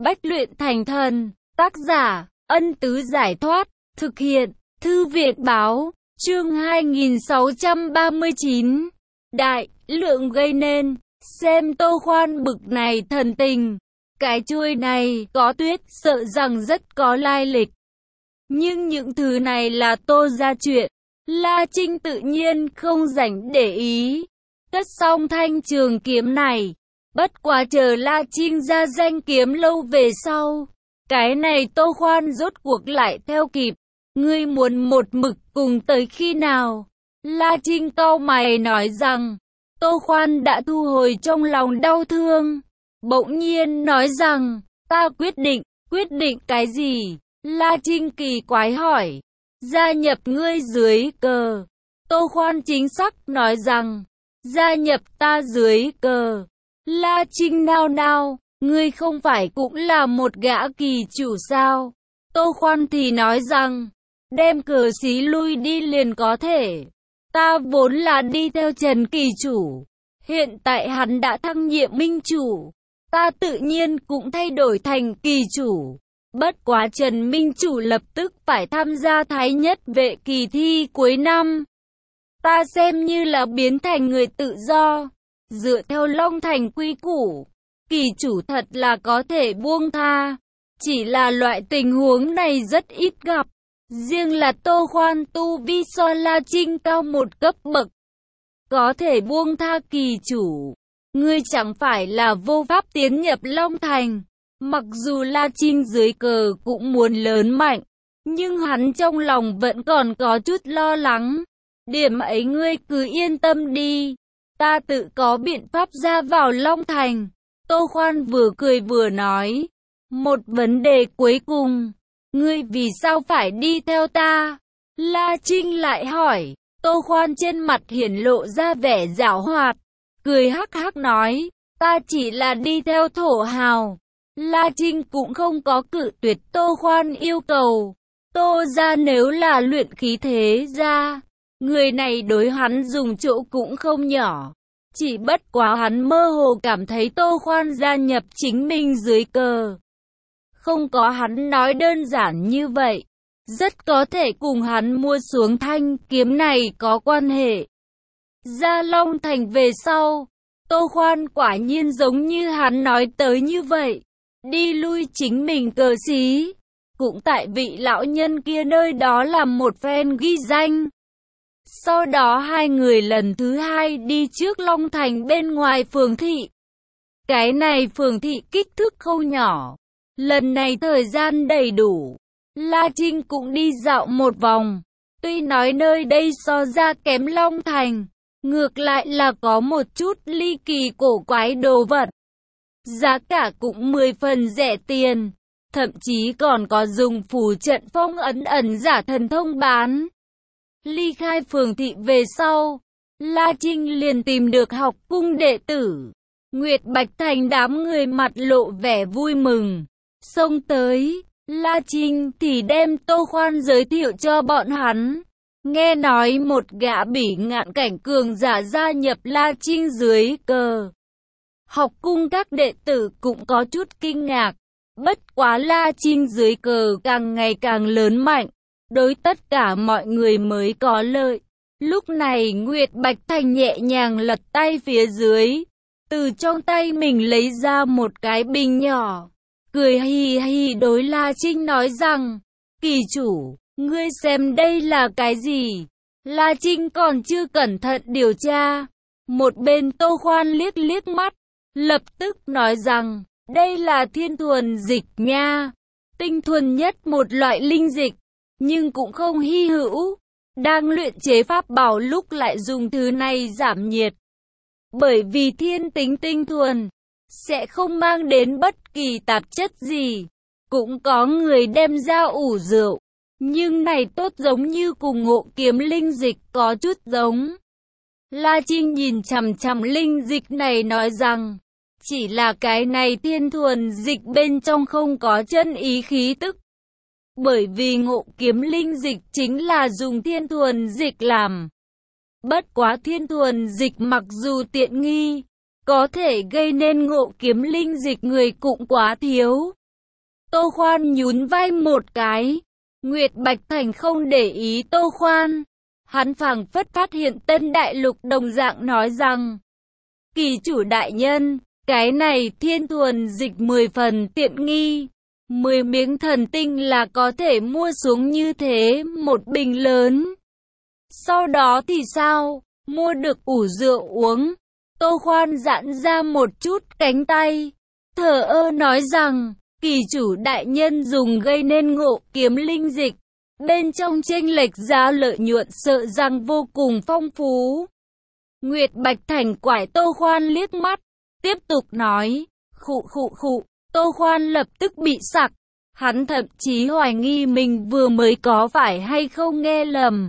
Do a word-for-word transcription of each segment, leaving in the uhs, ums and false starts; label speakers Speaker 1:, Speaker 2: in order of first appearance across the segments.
Speaker 1: Bách luyện thành thần. Tác giả, Ân Tứ Giải Thoát. Thực hiện, Thư viện Báo. Chương hai nghìn sáu trăm ba mươi chín. Đại lượng gây nên. Xem Tô Khoan bực này thần tình. Cái chuôi này có tuyết, sợ rằng rất có lai lịch. Nhưng những thứ này là Tô gia chuyện. La Trinh tự nhiên không rảnh để ý. Cất xong thanh trường kiếm này. Bất quá chờ La Trinh ra danh kiếm lâu về sau. Cái này Tô Khoan rốt cuộc lại theo kịp. Ngươi muốn một mực cùng tới khi nào? La Trinh cau mày nói rằng. Tô Khoan đã thu hồi trong lòng đau thương. Bỗng nhiên nói rằng. Ta quyết định. Quyết định cái gì? La Trinh kỳ quái hỏi. Gia nhập ngươi dưới cờ. Tô Khoan chính xác nói rằng. Gia nhập ta dưới cờ. La Trinh nao nao. Ngươi không phải cũng là một gã kỳ chủ sao? Tô Khoan thì nói rằng. Đem cờ xí lui đi liền có thể. Ta vốn là đi theo Trần kỳ chủ. Hiện tại hắn đã thăng nhiệm minh chủ. Ta tự nhiên cũng thay đổi thành kỳ chủ. Bất quá Trần minh chủ lập tức phải tham gia Thái Nhất vệ kỳ thi cuối năm. Ta xem như là biến thành người tự do. Dựa theo Long Thành quy củ, kỳ chủ thật là có thể buông tha. Chỉ là loại tình huống này rất ít gặp. Riêng là Tô Khoan tu vi so La Trinh cao một cấp bậc. Có thể buông tha kỳ chủ. Ngươi chẳng phải là vô pháp tiến nhập Long Thành. Mặc dù La Trinh dưới cờ cũng muốn lớn mạnh. Nhưng hắn trong lòng vẫn còn có chút lo lắng. Điểm ấy ngươi cứ yên tâm đi. Ta tự có biện pháp ra vào Long Thành. Tô Khoan vừa cười vừa nói. Một vấn đề cuối cùng. Ngươi vì sao phải đi theo ta? La Trinh lại hỏi. Tô Khoan trên mặt hiển lộ ra vẻ giảo hoạt. Cười hắc hắc nói. Ta chỉ là đi theo thổ hào. La Trinh cũng không có cự tuyệt Tô Khoan yêu cầu. Tô gia nếu là luyện khí thế gia. Người này đối hắn dùng chỗ cũng không nhỏ. Chỉ bất quá hắn mơ hồ cảm thấy Tô Khoan gia nhập chính mình dưới cờ. Không có hắn nói đơn giản như vậy. Rất có thể cùng hắn mua xuống thanh kiếm này có quan hệ. Ra Long Thành về sau. Tô Khoan quả nhiên giống như hắn nói tới như vậy. Đi lui chính mình cờ xí. Cũng tại vị lão nhân kia nơi đó làm một phen ghi danh. Sau đó hai người lần thứ hai đi trước Long Thành bên ngoài phường thị. Cái này phường thị kích thước không nhỏ. Lần này thời gian đầy đủ. La Trinh cũng đi dạo một vòng. Tuy nói nơi đây so ra kém Long Thành. Ngược lại là có một chút ly kỳ cổ quái đồ vật. Giá cả cũng mười phần rẻ tiền. Thậm chí còn có dùng phù trận phong ấn ẩn giả thần thông bán. Ly khai phường thị về sau, La Trinh liền tìm được học cung đệ tử. Nguyệt Bạch Thành đám người mặt lộ vẻ vui mừng. Xông tới, La Trinh thì đem Tô Khoan giới thiệu cho bọn hắn. Nghe nói một gã bỉ ngạn cảnh cường giả gia nhập La Trinh dưới cờ. Học cung các đệ tử cũng có chút kinh ngạc. Bất quá La Trinh dưới cờ càng ngày càng lớn mạnh. Đối tất cả mọi người mới có lợi. Lúc này Nguyệt Bạch Thành nhẹ nhàng lật tay phía dưới. Từ trong tay mình lấy ra một cái bình nhỏ. Cười hì hì đối La Trinh nói rằng. Kỳ chủ, ngươi xem đây là cái gì? La Trinh còn chưa cẩn thận điều tra. Một bên Tô Khoan liếc liếc mắt. Lập tức nói rằng. Đây là thiên thuần dịch nha. Tinh thuần nhất một loại linh dịch. Nhưng cũng không hy hữu. Đang luyện chế pháp bảo lúc lại dùng thứ này giảm nhiệt. Bởi vì thiên tính tinh thuần. Sẽ không mang đến bất kỳ tạp chất gì. Cũng có người đem ra ủ rượu. Nhưng này tốt giống như cùng ngộ kiếm linh dịch có chút giống. La Trinh nhìn chằm chằm linh dịch này nói rằng. Chỉ là cái này thiên thuần dịch bên trong không có chân ý khí tức. Bởi vì ngộ kiếm linh dịch chính là dùng thiên thuần dịch làm. Bất quá thiên thuần dịch mặc dù tiện nghi, có thể gây nên ngộ kiếm linh dịch người cũng quá thiếu. Tô Khoan nhún vai một cái. Nguyệt Bạch Thành không để ý Tô Khoan. Hắn phảng phất phát hiện Tân Đại Lục đồng dạng nói rằng: Kỳ chủ đại nhân, cái này thiên thuần dịch mười phần tiện nghi. mười miếng thần tinh là có thể mua xuống như thế một bình lớn. Sau đó thì sao? Mua được ủ rượu uống. Tô Khoan giãn ra một chút cánh tay, thờ ơ nói rằng: Kỳ chủ đại nhân dùng gây nên ngộ kiếm linh dịch. Bên trong chênh lệch giá lợi nhuận sợ rằng vô cùng phong phú. Nguyệt Bạch Thành quải Tô Khoan liếc mắt, tiếp tục nói: Khụ khụ khụ. Tô Khoan lập tức bị sặc. Hắn thậm chí hoài nghi mình vừa mới có phải hay không nghe lầm.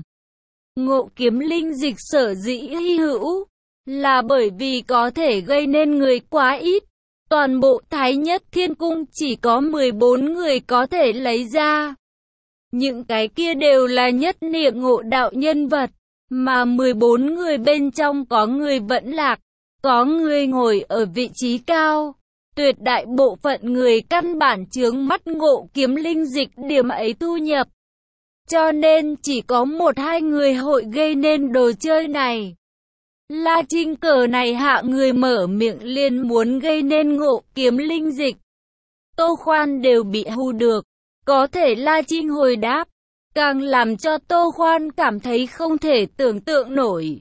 Speaker 1: Ngộ kiếm linh dịch sở dĩ hy hữu, là bởi vì có thể gây nên người quá ít. Toàn bộ Thái Nhất Thiên Cung chỉ có mười bốn người có thể lấy ra. Những cái kia đều là nhất niệm ngộ đạo nhân vật, mà mười bốn người bên trong có người vẫn lạc, có người ngồi ở vị trí cao. Tuyệt đại bộ phận người căn bản chướng mắt ngộ kiếm linh dịch điểm ấy thu nhập. Cho nên chỉ có một hai người hội gây nên đồ chơi này. La Trinh cờ này hạ người mở miệng liền muốn gây nên ngộ kiếm linh dịch. Tô Khoan đều bị hù được. Có thể La Trinh hồi đáp, càng làm cho Tô Khoan cảm thấy không thể tưởng tượng nổi.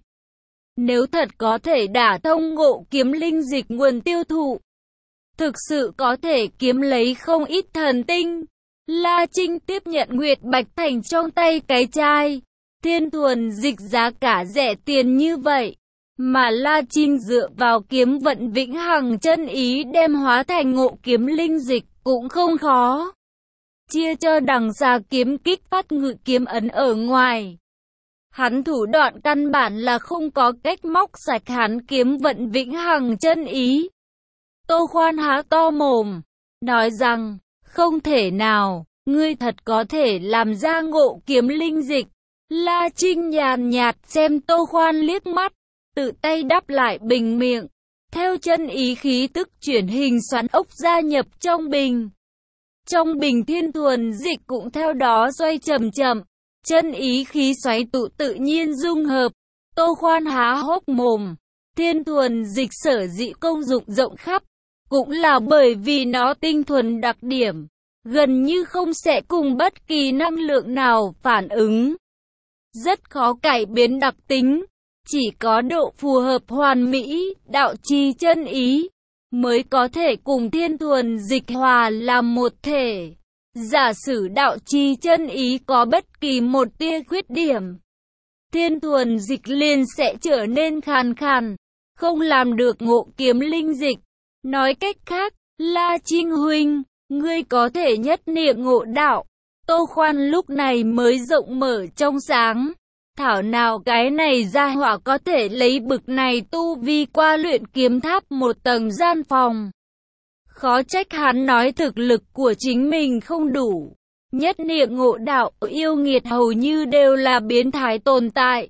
Speaker 1: Nếu thật có thể đả thông ngộ kiếm linh dịch nguồn tiêu thụ, thực sự có thể kiếm lấy không ít thần tinh. La Trinh tiếp nhận Nguyệt Bạch Thành trong tay cái chai thiên thuần dịch giá cả rẻ tiền như vậy, mà La Trinh dựa vào kiếm vận vĩnh hằng chân ý đem hóa thành ngộ kiếm linh dịch cũng không khó. Chia cho đằng xa kiếm kích phát ngự kiếm ấn ở ngoài, hắn thủ đoạn căn bản là không có cách móc sạch hắn kiếm vận vĩnh hằng chân ý. Tô Khoan há to mồm, nói rằng: Không thể nào, ngươi thật có thể làm ra ngộ kiếm linh dịch. La Trinh nhàn nhạt xem Tô Khoan liếc mắt, tự tay đắp lại bình miệng, theo chân ý khí tức chuyển hình xoắn ốc gia nhập trong bình. Trong bình thiên thuần dịch cũng theo đó xoay chậm chậm, chân ý khí xoáy tụ tự nhiên dung hợp. Tô Khoan há hốc mồm, thiên thuần dịch sở dĩ công dụng rộng khắp, cũng là bởi vì nó tinh thuần đặc điểm, gần như không sẽ cùng bất kỳ năng lượng nào phản ứng. Rất khó cải biến đặc tính, chỉ có độ phù hợp hoàn mỹ, đạo chi chân ý, mới có thể cùng thiên thuần dịch hòa làm một thể. Giả sử đạo chi chân ý có bất kỳ một tia khuyết điểm, thiên thuần dịch liền sẽ trở nên khàn khàn, không làm được ngộ kiếm linh dịch. Nói cách khác, La Trinh huynh, ngươi có thể nhất niệm ngộ đạo. Tô Khoan lúc này mới rộng mở trong sáng. Thảo nào cái này gia hỏa có thể lấy bực này tu vi qua luyện kiếm tháp một tầng gian phòng. Khó trách hắn nói thực lực của chính mình không đủ. Nhất niệm ngộ đạo, yêu nghiệt hầu như đều là biến thái tồn tại.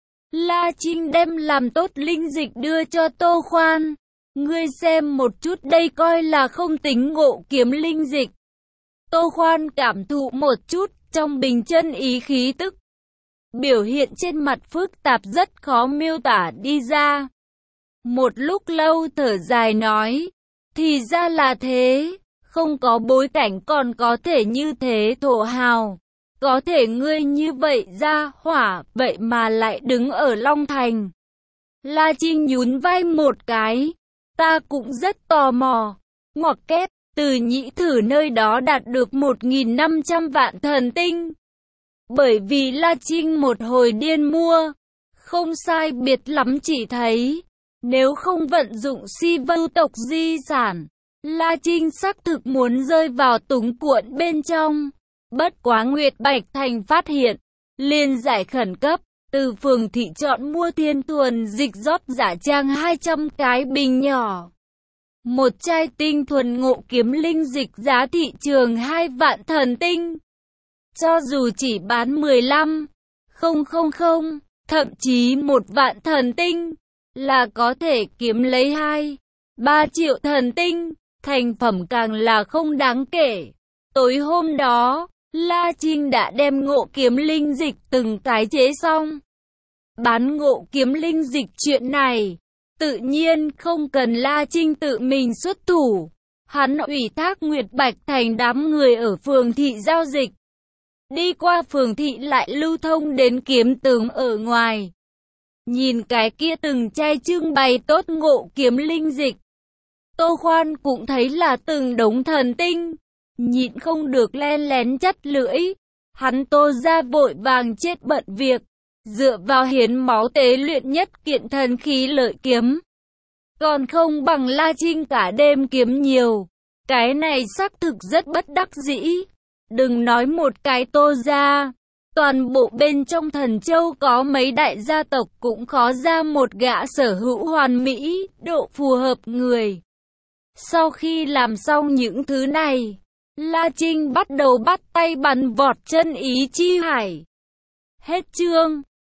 Speaker 1: La Trinh đem làm tốt linh dịch đưa cho Tô Khoan. Ngươi xem một chút đây coi là không tính ngộ kiếm linh dịch. Tô Khoan cảm thụ một chút trong bình chân ý khí tức. Biểu hiện trên mặt phức tạp rất khó miêu tả đi ra. Một lúc lâu thở dài nói, thì ra là thế, không có bối cảnh còn có thể như thế thổ hào. Có thể ngươi như vậy ra hỏa, vậy mà lại đứng ở Long Thành. La Trinh nhún vai một cái, ta cũng rất tò mò. Ngoặc kép, từ nhĩ thử nơi đó đạt được một nghìn năm trăm vạn thần tinh. Bởi vì La Trinh một hồi điên mua, không sai biệt lắm chỉ thấy, nếu không vận dụng si vưu tộc di sản, La Trinh xác thực muốn rơi vào túng cuộn bên trong. Bất quá Nguyệt Bạch Thành phát hiện, liền giải khẩn cấp, từ phường thị chọn mua thiên thuần dịch rót giả trang hai trăm cái bình nhỏ. Một chai tinh thuần ngộ kiếm linh dịch giá thị trường hai vạn thần tinh. Cho dù chỉ bán mười lăm nghìn, thậm chí một vạn thần tinh, là có thể kiếm lấy hai, ba triệu thần tinh, thành phẩm càng là không đáng kể. Tối hôm đó, La Trinh đã đem ngộ kiếm linh dịch từng cái chế xong. Bán ngộ kiếm linh dịch chuyện này, tự nhiên không cần La Trinh tự mình xuất thủ. Hắn ủy thác Nguyệt Bạch Thành đám người ở phường thị giao dịch. Đi qua phường thị lại lưu thông đến kiếm tướng ở ngoài. Nhìn cái kia từng chai trưng bày tốt ngộ kiếm linh dịch. Tô Khoan cũng thấy là từng đống thần tinh. Nhịn không được len lén chắt lưỡi. Hắn Tô ra vội vàng chết bận việc. Dựa vào hiến máu tế luyện nhất kiện thần khí lợi kiếm. Còn không bằng La Trinh cả đêm kiếm nhiều. Cái này xác thực rất bất đắc dĩ. Đừng nói một cái Tô ra. Toàn bộ bên trong Thần Châu có mấy đại gia tộc cũng khó ra một gã sở hữu hoàn mỹ, độ phù hợp người. Sau khi làm xong những thứ này, La Trinh bắt đầu bắt tay bắn vọt chân ý chi hải. Hết chương.